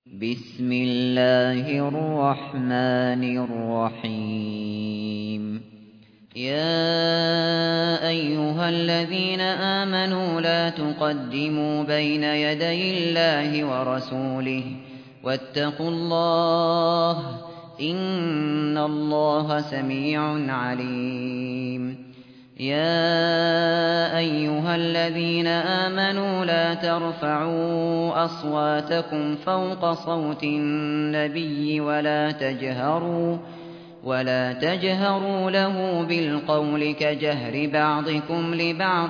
بسم الله الرحمن الرحيم. يا أيها الذين آمنوا لا تقدموا بين يدي الله ورسوله واتقوا الله إن الله سميع عليم. يا أيها الذين آمنوا لا ترفعوا أصواتكم فوق صوت النبي ولا تجهروا له بالقول كجهر بعضكم لبعض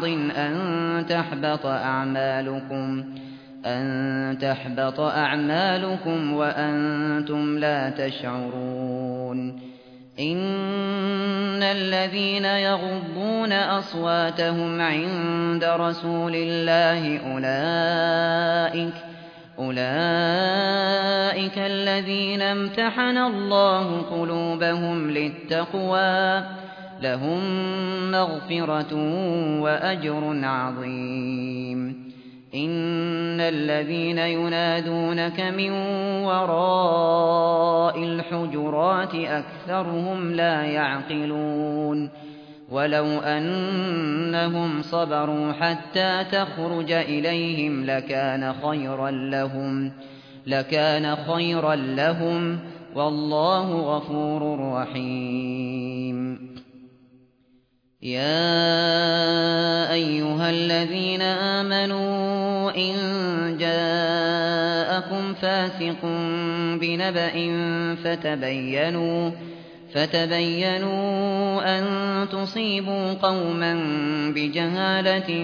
أن تحبط أعمالكم وأنتم لا تشعرون. إن الذين يغضون أصواتهم عند رسول الله أولئك الذين امتحن الله قلوبهم للتقوى لهم مغفرة وأجر عظيم. إن الذين ينادونك من وراء الحجرات أكثرهم لا يعقلون. ولو أنهم صبروا حتى تخرج إليهم لكان خيرا لهم والله غفور رحيم. يا أيها الذين آمنوا إن جاءكم فاسق بنبأ فتبينوا أن تصيبوا قوما بجهالة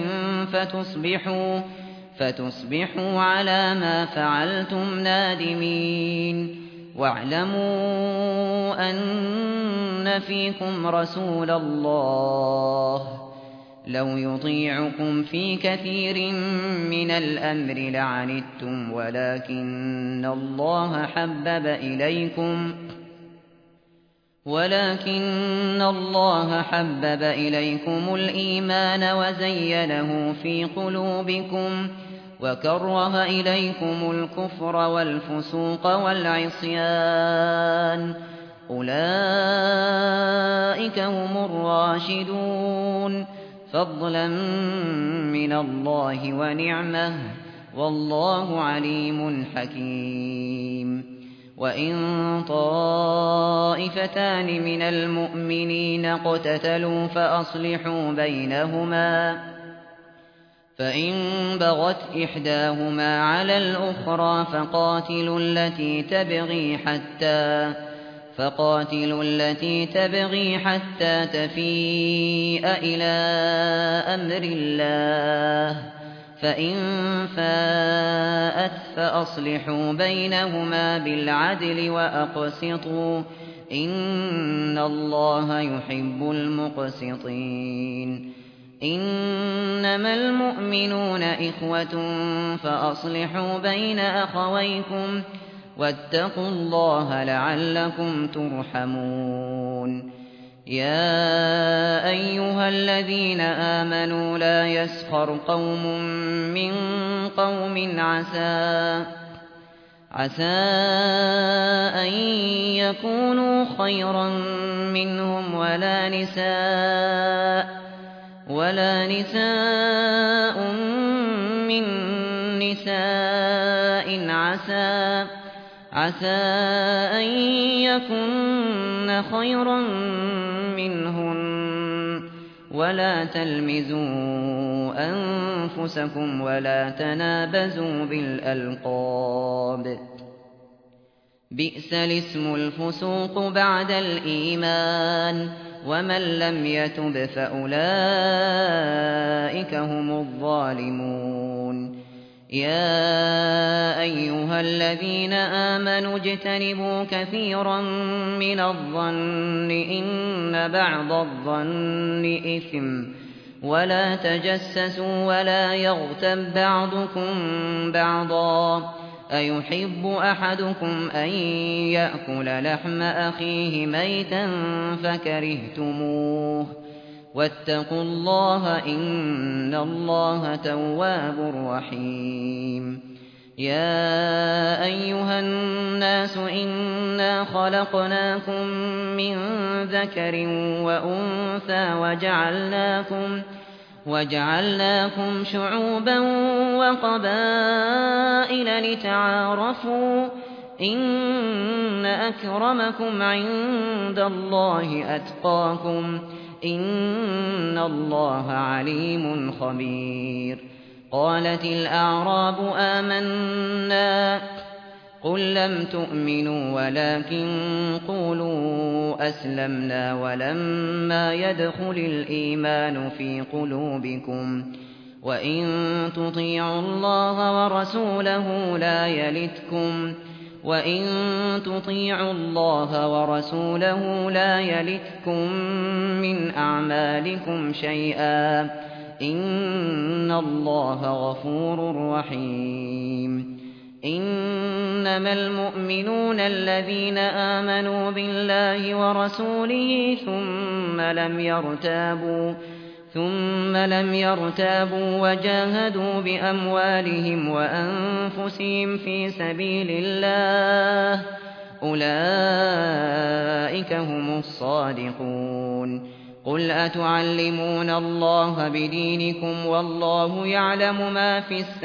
فتصبحوا على ما فعلتم نادمين. واعلموا أن فيكم رسول الله لو يطيعكم في كثير من الأمر لعنتم ولكن الله حبب إليكم الإيمان وزينه في قلوبكم وكره إليكم الكفر والفسوق والعصيان أولئك هم الراشدون فضلا من الله ونعمه والله عليم حكيم. وإن طائفتان من المؤمنين اقتتلوا فأصلحوا بينهما فإن بغت إحداهما على الأخرى فقاتلوا التي تبغي حتى تفيء إلى أمر الله فإن فاءت فأصلحوا بينهما بالعدل وأقسطوا إن الله يحب المقسطين. إنما المؤمنون إخوة فأصلحوا بين أخويكم واتقوا الله لعلكم ترحمون. يا أيها الذين آمنوا لا يسخر قوم من قوم عسى أن يكونوا خيرا منهم ولا نساء من نساء عسى أن يكن خيرا منهن ولا تلمزوا أنفسكم ولا تنابزوا بالألقاب بئس الاسم الفسوق بعد الإيمان ومن لم يتب فأولئك هم الظالمون. يا أيها الذين آمنوا اجتنبوا كثيرا من الظن إن بعض الظن إثم ولا تجسسوا ولا يغتب بعضكم بعضا أيحب أحدكم أن يأكل لحم أخيه ميتا فكرهتموه واتقوا الله إن الله تواب رحيم. يا أيها الناس إنا خلقناكم من ذكر وأنثى وجعلناكم شعوبا وقبائل لتعارفوا إن أكرمكم عند الله أتقاكم إن الله عليم خبير. قالت الأعراب آمنا قل لم تؤمنوا ولكن قولوا أسلمنا ولما يدخل الإيمان في قلوبكم وإن تطيعوا الله ورسوله لا يلتكم من أعمالكم شيئا إن الله غفور رحيم. إنما المؤمنون الذين آمنوا بالله ورسوله ثم لم يرتابوا وجاهدوا بأموالهم وأنفسهم في سبيل الله أولئك هم الصادقون. قل أتعلمون الله بدينكم والله يعلم ما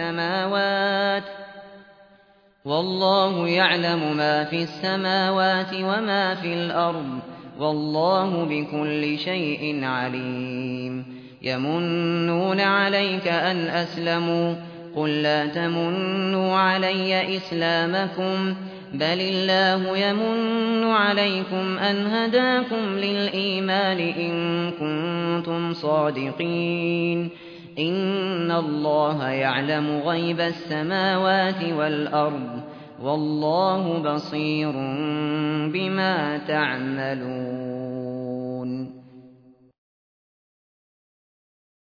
في السماوات وما في الأرض والله بكل شيء عليم. يمنون عليك أن أسلموا قل لا تمنوا علي إسلامكم بل الله يمن عليكم أن هداكم للإيمان إن كنتم صادقين. إن الله يعلم غيب السماوات والأرض والله بصير بما تعملون.